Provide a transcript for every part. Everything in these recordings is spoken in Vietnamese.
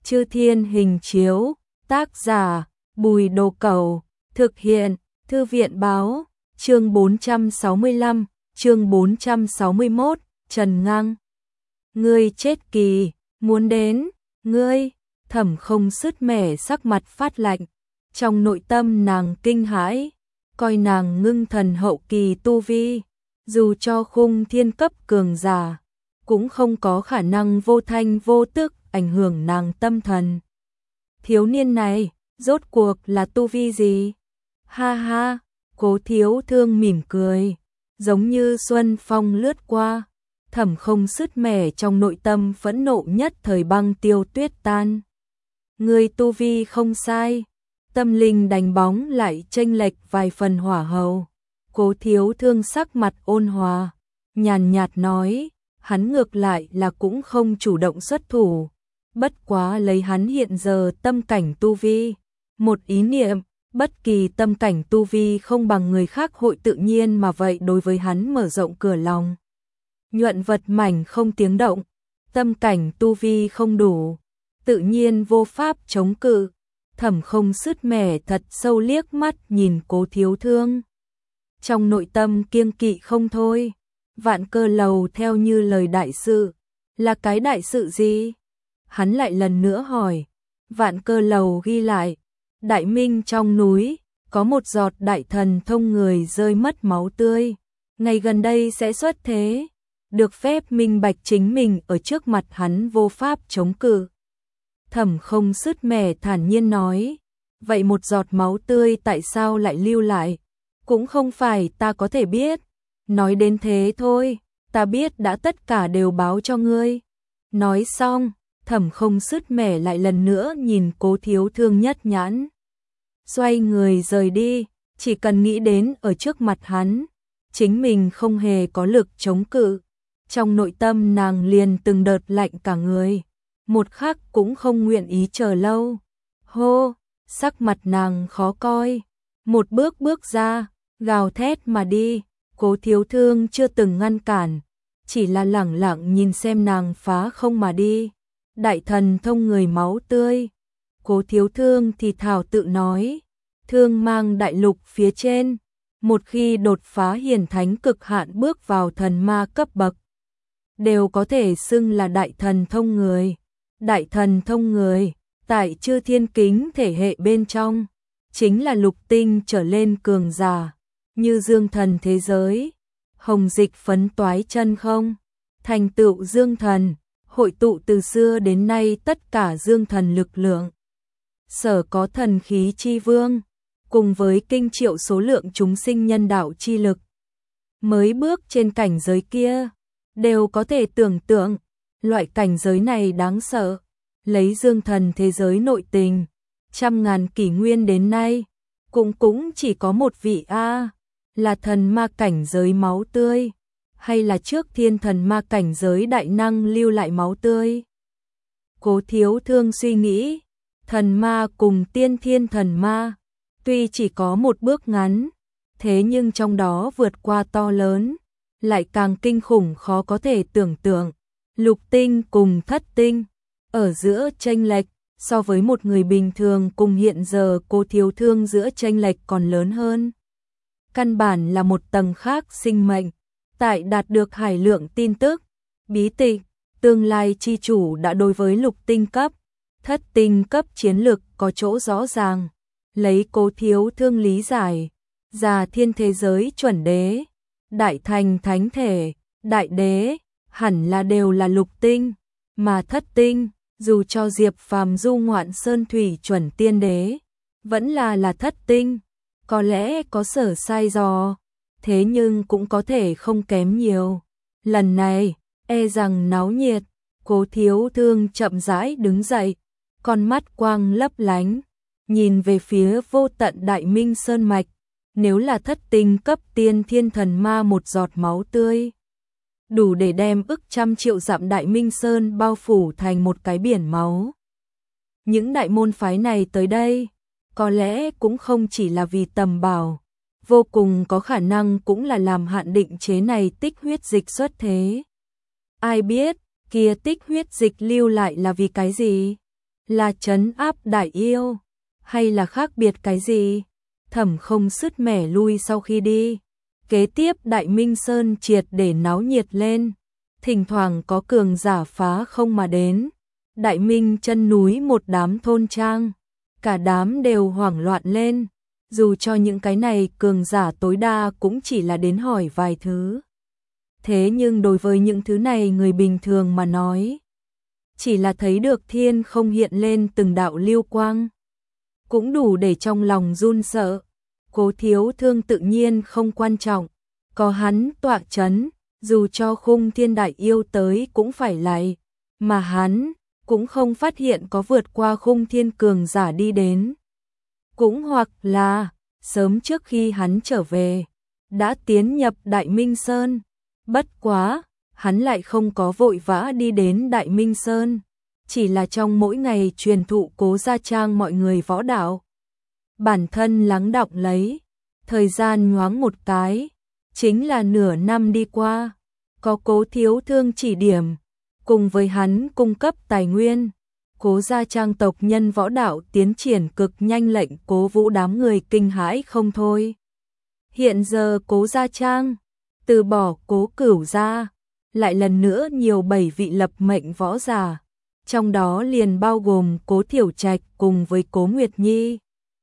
Chư Thiên Hình Chiếu, tác giả, Bùi Đồ Cẩu, thực hiện, Thư viện Báo, chương 465, chương 461, Trần Ngang. Ngươi chết kỳ, muốn đến, ngươi, Thẩm Không sứt mẻ sắc mặt phát lạnh, trong nội tâm nàng kinh hãi, coi nàng ngưng thần hậu kỳ tu vi, dù cho khung thiên cấp cường giả, cũng không có khả năng vô thanh vô tức ảnh hưởng nàng tâm thần. Thiếu niên này, rốt cuộc là tu vi gì? Ha ha, Cố Thiếu Thương mỉm cười, giống như xuân phong lướt qua, Thẩm Không sứt mẻ trong nội tâm phẫn nộ nhất thời băng tiêu tuyết tan. Người tu vi không sai, tâm linh đánh bóng lại chênh lệch vài phần hỏa hầu. Cố Thiếu Thương sắc mặt ôn hòa, nhàn nhạt nói, hắn ngược lại là cũng không chủ động xuất thủ, bất quá lấy hắn hiện giờ tâm cảnh tu vi, một ý niệm, bất kỳ tâm cảnh tu vi không bằng người khác hội tự nhiên mà vậy đối với hắn mở rộng cửa lòng. Nhuận vật mảnh không tiếng động, tâm cảnh tu vi không đủ, tự nhiên vô pháp chống cự. Thẩm Không sứt mẻ thật sâu liếc mắt nhìn Cố Thiếu Thương, trong nội tâm kiêng kỵ không thôi. Vạn Cơ Lầu theo như lời đại sự, là cái đại sự gì? Hắn lại lần nữa hỏi. Vạn Cơ Lầu ghi lại, Đại Minh trong núi, có một giọt đại thần thông người rơi mất máu tươi, ngày gần đây sẽ xuất thế, được phép minh bạch chính mình ở trước mặt hắn vô pháp chống cự. Thẩm Không sứt mẻ thản nhiên nói, vậy một giọt máu tươi tại sao lại lưu lại? Cũng không phải ta có thể biết. Nói đến thế thôi, ta biết đã tất cả đều báo cho ngươi. Nói xong, Thẩm Không sứt mẻ lại lần nữa nhìn Cố Thiếu Thương nhất nhãn. Xoay người rời đi, chỉ cần nghĩ đến ở trước mặt hắn, chính mình không hề có lực chống cự. Trong nội tâm nàng liền từng đợt lạnh cả người, một khắc cũng không nguyện ý chờ lâu. Hô, sắc mặt nàng khó coi, một bước bước ra, gào thét mà đi. Cố Thiếu Thương chưa từng ngăn cản, chỉ là lẳng lặng nhìn xem nàng phá không mà đi. Đại thần thông người máu tươi. Cố Thiếu Thương thì thào tự nói, thương mang đại lục phía trên, một khi đột phá hiển thánh cực hạn bước vào thần ma cấp bậc, đều có thể xưng là đại thần thông người. Đại thần thông người, tại Chư Thiên Kính thể hệ bên trong, chính là lục tinh trở lên cường giả. Như dương thần thế giới, hồng dịch phấn toái chân không, thành tựu dương thần, hội tụ từ xưa đến nay tất cả dương thần lực lượng. Sở có thần khí chi vương, cùng với kinh triệu số lượng chúng sinh nhân đạo chi lực. Mới bước trên cảnh giới kia, đều có thể tưởng tượng, loại cảnh giới này đáng sợ. Lấy dương thần thế giới nội tình, trăm ngàn kỷ nguyên đến nay, cũng chỉ có một vị A. Là thần ma cảnh giới máu tươi, hay là trước thiên thần ma cảnh giới đại năng lưu lại máu tươi? Cố Thiếu Thương suy nghĩ, thần ma cùng tiên thiên thần ma, tuy chỉ có một bước ngắn, thế nhưng trong đó vượt qua to lớn, lại càng kinh khủng khó có thể tưởng tượng. Lục tinh cùng thất tinh, ở giữa chênh lệch, so với một người bình thường cùng hiện giờ Cố Thiếu Thương giữa chênh lệch còn lớn hơn. Căn bản là một tầng khác sinh mệnh. Tại đạt được hải lượng tin tức, bí tịch, tương lai chi chủ đã đối với lục tinh cấp, thất tinh cấp chiến lực có chỗ rõ ràng. Lấy Cố Thiếu Thương lý giải, già thiên thế giới chuẩn đế, đại thành thánh thể, đại đế, hẳn là đều là lục tinh, mà thất tinh, dù cho Diệp Phàm du ngoạn sơn thủy chuẩn tiên đế, vẫn là thất tinh. Có lẽ có sở sai dò, thế nhưng cũng có thể không kém nhiều. Lần này, e rằng náo nhiệt. Cố Thiếu Thương chậm rãi đứng dậy, con mắt quang lấp lánh, nhìn về phía vô tận Đại Minh Sơn Mạch. Nếu là thất tinh cấp tiên thiên thần ma một giọt máu tươi, đủ để đem ức trăm triệu dặm Đại Minh Sơn bao phủ thành một cái biển máu. Những đại môn phái này tới đây, có lẽ cũng không chỉ là vì tầm bảo, vô cùng có khả năng cũng là làm hạn định chế này tích huyết dịch xuất thế. Ai biết, kia tích huyết dịch lưu lại là vì cái gì? là trấn áp đại yêu, hay là khác biệt cái gì? Thẩm Không sứt mẻ lui sau khi đi. Kế tiếp Đại Minh Sơn triệt để náo nhiệt lên, thỉnh thoảng có cường giả phá không mà đến. Đại Minh chân núi một đám thôn trang, cả đám đều hoảng loạn lên, dù cho những cái này cường giả tối đa cũng chỉ là đến hỏi vài thứ. Thế nhưng đối với những thứ này người bình thường mà nói, chỉ là thấy được thiên không hiện lên từng đạo lưu quang, cũng đủ để trong lòng run sợ. Cố Thiếu Thương tự nhiên không quan trọng, có hắn tọa chấn, dù cho Khung Thiên đại yêu tới cũng phải lạy, mà hắn cũng không phát hiện có vượt qua Khung Thiên cường giả đi đến. Cũng hoặc là sớm trước khi hắn trở về, đã tiến nhập Đại Minh Sơn, bất quá, hắn lại không có vội vã đi đến Đại Minh Sơn, chỉ là trong mỗi ngày truyền thụ Cố Gia Trang mọi người võ đạo. Bản thân lắng đọng lấy, thời gian nhoáng một cái, chính là nửa năm đi qua, có Cố Thiếu Thương chỉ điểm, cùng với hắn cung cấp tài nguyên, Cố Gia Trang tộc nhân võ đạo tiến triển cực nhanh, lệnh Cố Vũ đám người kinh hãi không thôi. Hiện giờ Cố Gia Trang từ bỏ Cố Cửu gia, lại lần nữa nhiều 7 vị lập mệnh võ giả, trong đó liền bao gồm Cố Thiểu Trạch cùng với Cố Nguyệt Nhi.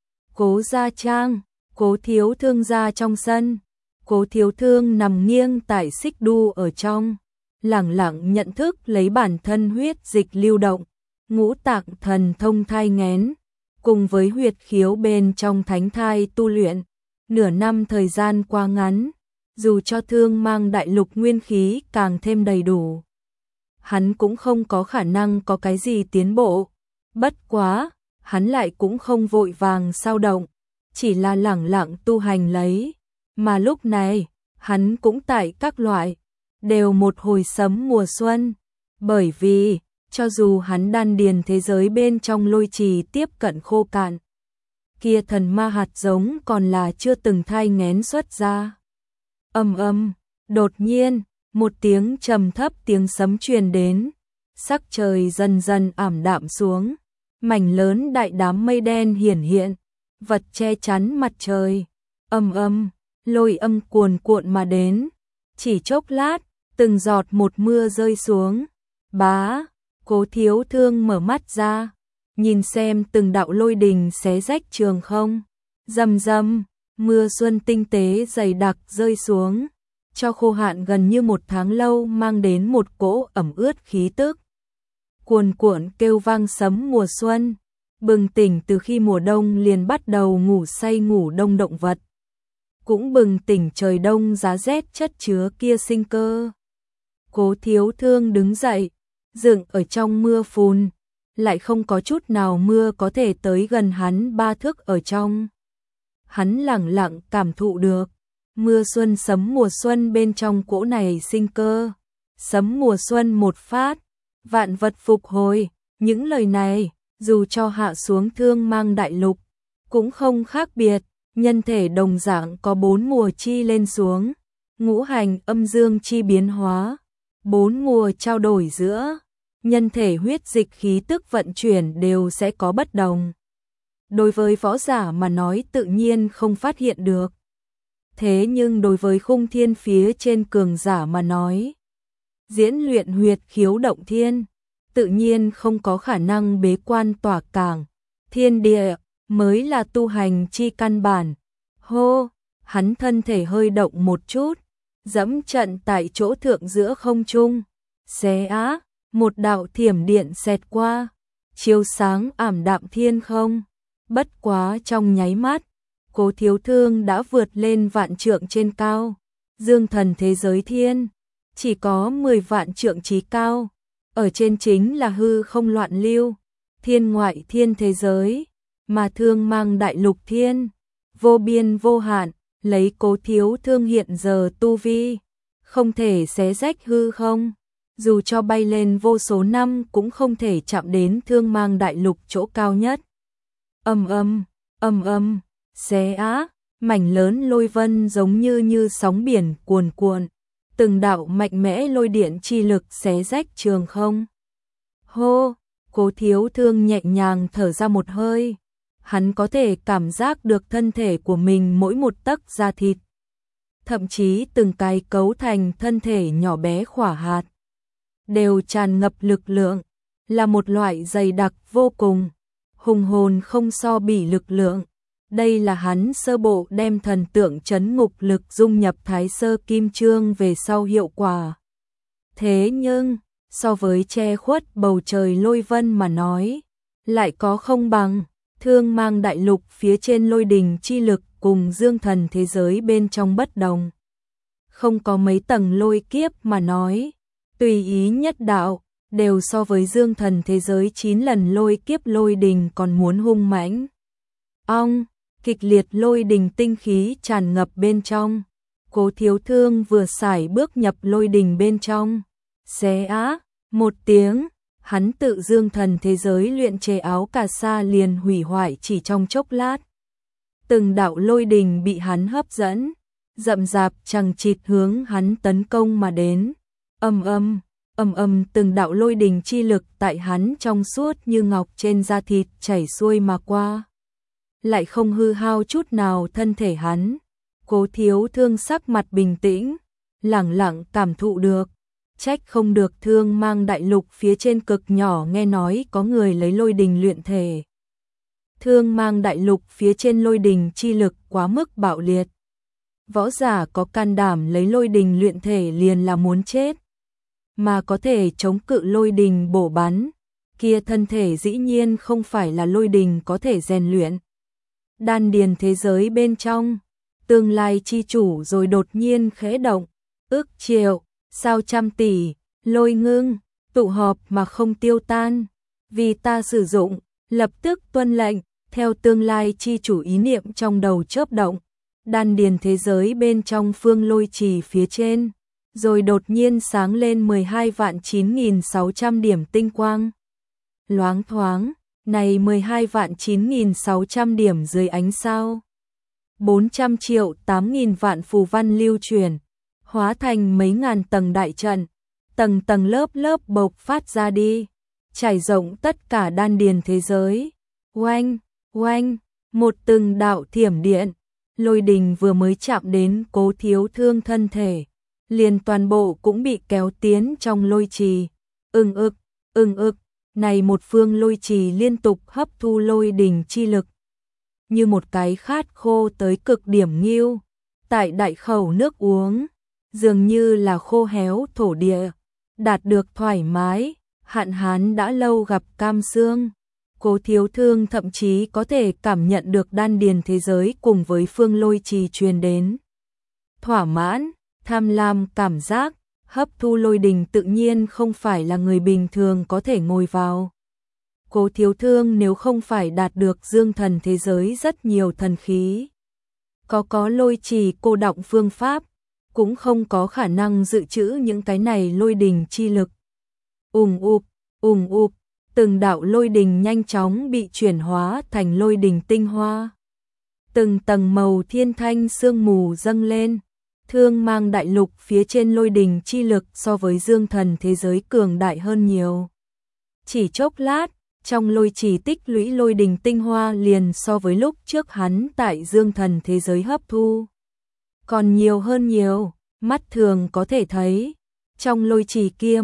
Cố Gia Trang, Cố Thiếu Thương gia trong sân, Cố Thiếu Thương nằm nghiêng tại xích đu ở trong, lẳng lặng nhận thức lấy bản thân huyết dịch lưu động, ngũ tạng thần thông thai nghén, cùng với huyệt khiếu bên trong thánh thai tu luyện. Nửa năm thời gian qua ngắn, dù cho Thương Mang đại lục nguyên khí càng thêm đầy đủ, hắn cũng không có khả năng có cái gì tiến bộ. Bất quá, hắn lại cũng không vội vàng sao động, chỉ là lẳng lặng tu hành lấy. Mà lúc này, hắn cũng tại các loại, đều một hồi sấm mùa xuân. Bởi vì, cho dù hắn đan điền thế giới bên trong lôi trì tiếp cận khô cạn, kia thần ma hạt giống còn là chưa từng thai nghén xuất ra. Đột nhiên, một tiếng trầm thấp tiếng sấm truyền đến, sắc trời dần dần ảm đạm xuống, mảnh lớn đại đám mây đen hiển hiện, vật che chắn mặt trời. Lôi âm cuồn cuộn mà đến, chỉ chốc lát, từng giọt một mưa rơi xuống. Bá, Cố Thiếu Thương mở mắt ra, nhìn xem từng đạo lôi đình xé rách trường không. Rầm rầm, mưa xuân tinh tế dày đặc rơi xuống, cho khô hạn gần như một tháng lâu mang đến một cỗ ẩm ướt khí tức. Cuồn cuộn kêu vang sấm mùa xuân, bừng tỉnh từ khi mùa đông liền bắt đầu ngủ say ngủ đông động vật, cũng bừng tỉnh trời đông giá rét chất chứa kia sinh cơ. Cố Thiếu Thương đứng dậy, dựng ở trong mưa phùn, lại không có chút nào mưa có thể tới gần hắn 3 thước ở trong. Hắn lẳng lặng cảm thụ được mưa xuân sấm mùa xuân bên trong cỗ này sinh cơ. Sấm mùa xuân một phát, vạn vật phục hồi. Những lời này, dù cho hạ xuống Thương Mang đại lục, cũng không khác biệt. Nhân thể đồng dạng có 4 mùa chi lên xuống, ngũ hành âm dương chi biến hóa, 4 mùa trao đổi giữa, nhân thể huyết dịch khí tức vận chuyển đều sẽ có bất đồng. Đối với võ giả mà nói tự nhiên không phát hiện được. Thế nhưng đối với Khung Thiên phía trên cường giả mà nói, diễn luyện huyệt khiếu động thiên, tự nhiên không có khả năng bế quan tỏa cảng, thiên địa mới là tu hành chi căn bản. Hô, hắn thân thể hơi động một chút, dẫm trận tại chỗ thượng giữa không trung. Xé á, một đạo thiểm điện xẹt qua, chiếu sáng ảm đạm thiên không. Bất quá trong nháy mắt, Cố Thiếu Thương đã vượt lên vạn trượng trên cao. Dương thần thế giới thiên, chỉ có 10 vạn trượng chí cao. Ở trên chính là hư không loạn lưu, thiên ngoại thiên thế giới, mà Thương Mang đại lục thiên, vô biên vô hạn. Lấy Cố Thiếu Thương hiện giờ tu vi, không thể xé rách hư không, dù cho bay lên vô số năm cũng không thể chạm đến Thương Mang đại lục chỗ cao nhất. Xé á, mảnh lớn lôi vân giống như sóng biển cuồn cuộn, từng đạo mạnh mẽ lôi điện chi lực xé rách trường không. Hô, Cố Thiếu Thương nhẹ nhàng thở ra một hơi, hắn có thể cảm giác được thân thể của mình mỗi một tấc da thịt, thậm chí từng cái cấu thành thân thể nhỏ bé khỏa hạt, đều tràn ngập lực lượng, là một loại dày đặc vô cùng, hùng hồn không so bì lực lượng. Đây là hắn sơ bộ đem thần tượng trấn ngục lực dung nhập Thái Sơ Kim Chương về sau hiệu quả. Thế nhưng, so với che khuất bầu trời lôi vân mà nói, lại có không bằng. Thương Mang đại lục phía trên lôi đình chi lực cùng dương thần thế giới bên trong bất đồng. Không có mấy tầng lôi kiếp mà nói, tùy ý nhất đạo, đều so với dương thần thế giới 9 lần lôi kiếp lôi đình còn muốn hung mãnh. Kịch liệt lôi đình tinh khí tràn ngập bên trong. Cố Thiếu Thương vừa xài bước nhập lôi đình bên trong. Xé á, một tiếng, hắn tự dương thần thế giới luyện chế áo cà sa liền hủy hoại chỉ trong chốc lát. Từng đạo lôi đình bị hắn hấp dẫn, rậm rạp chằng chịt hướng hắn tấn công mà đến. Từng đạo lôi đình chi lực tại hắn trong suốt như ngọc trên da thịt chảy xuôi mà qua, lại không hư hao chút nào thân thể hắn. Cố Thiếu Thương sắc mặt bình tĩnh, lẳng lặng cảm thụ được. Trách không được Thương Mang đại lục phía trên cực nhỏ nghe nói có người lấy lôi đình luyện thể. Thương Mang đại lục phía trên lôi đình chi lực quá mức bạo liệt. Võ giả có can đảm lấy lôi đình luyện thể liền là muốn chết. Mà có thể chống cự lôi đình bổ bắn, kia thân thể dĩ nhiên không phải là lôi đình có thể rèn luyện. Đan điền thế giới bên trong, tương lai chi chủ rồi đột nhiên khẽ động, ước triệu, sao trăm tỷ, lôi ngưng, tụ họp mà không tiêu tan. Vì ta sử dụng, lập tức tuân lệnh, theo tương lai chi chủ ý niệm trong đầu chớp động. Đan điền thế giới bên trong phương lôi trì phía trên, rồi đột nhiên sáng lên 12.9600 điểm tinh quang. Loáng thoáng, này 12.9600 điểm dưới ánh sao. 400 triệu 8.000 vạn phù văn lưu truyền, hóa thành mấy ngàn tầng đại trận, tầng tầng lớp lớp bộc phát ra đi, trải rộng tất cả đan điền thế giới. Oanh, oanh, một từng đạo thiểm điện, lôi đình vừa mới chạm đến Cố Thiếu Thương thân thể, liền toàn bộ cũng bị kéo tiến trong lôi trì. Ưng ực, này một phương lôi trì liên tục hấp thu lôi đình chi lực. Như một cái khát khô tới cực điểm nghêu, tại đại khẩu nước uống, dường như là khô héo thổ địa, đạt được thoải mái, hạn hán đã lâu gặp cam xương. Cố Thiếu Thương thậm chí có thể cảm nhận được đan điền thế giới cùng với phương lôi trì truyền đến. Thỏa mãn, tham lam cảm giác, hấp thu lôi đình tự nhiên không phải là người bình thường có thể ngồi vào. Cố Thiếu Thương nếu không phải đạt được dương thần thế giới rất nhiều thần khí, có lôi trì cô đọng phương pháp, cũng không có khả năng dự trữ những cái này lôi đình chi lực. Ùng ụp, từng đạo lôi đình nhanh chóng bị chuyển hóa thành lôi đình tinh hoa. Từng tầng màu thiên thanh sương mù dâng lên. Thương Mang đại lục phía trên lôi đình chi lực so với dương thần thế giới cường đại hơn nhiều. Chỉ chốc lát, trong lôi trì tích lũy lôi đình tinh hoa liền so với lúc trước hắn tại dương thần thế giới hấp thu còn nhiều hơn nhiều. Mắt thường có thể thấy, trong lôi trì kia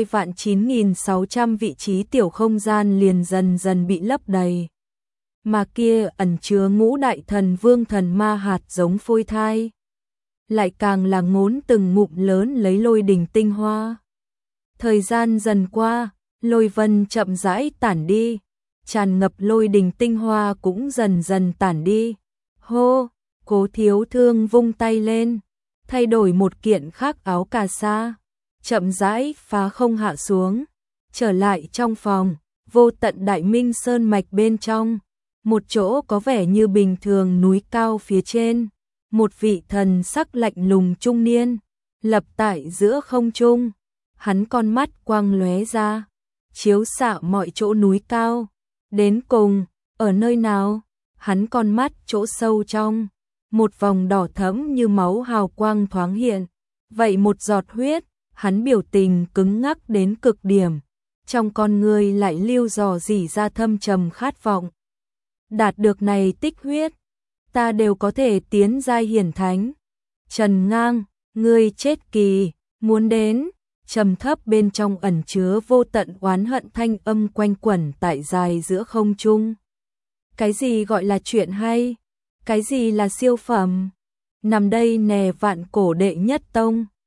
12.9600 vị trí tiểu không gian liền dần dần bị lấp đầy. Mà kia ẩn chứa ngũ đại thần vương thần ma hạt giống phôi thai, lại càng là ngốn từng ngụm lớn lấy lôi đình tinh hoa. Thời gian dần qua, lôi vân chậm rãi tản đi, tràn ngập lôi đình tinh hoa cũng dần dần tản đi. Hô, Cố Thiếu Thương vung tay lên, thay đổi một kiện khác áo cà sa, chậm rãi phá không hạ xuống, trở lại trong phòng, vô tận Đại Minh Sơn mạch bên trong, một chỗ có vẻ như bình thường núi cao phía trên, một vị thần sắc lạnh lùng trung niên, lập tại giữa không trung, hắn con mắt quang lóe ra, chiếu xạ mọi chỗ núi cao, đến cùng, ở nơi nào, hắn con mắt chỗ sâu trong, một vòng đỏ thẫm như máu hào quang thoáng hiện, vậy một giọt huyết, hắn biểu tình cứng ngắc đến cực điểm, trong con người lại lưu dò dỉ ra thâm trầm khát vọng. Đạt được này tích huyết, ta đều có thể tiến giai hiển thánh. Trần Ngang, ngươi chết kỳ, muốn đến, trầm thấp bên trong ẩn chứa vô tận oán hận thanh âm quanh quẩn tại dài giữa không trung. Cái gì gọi là chuyện hay? Cái gì là siêu phẩm? Nằm đây nè vạn cổ đệ nhất tông.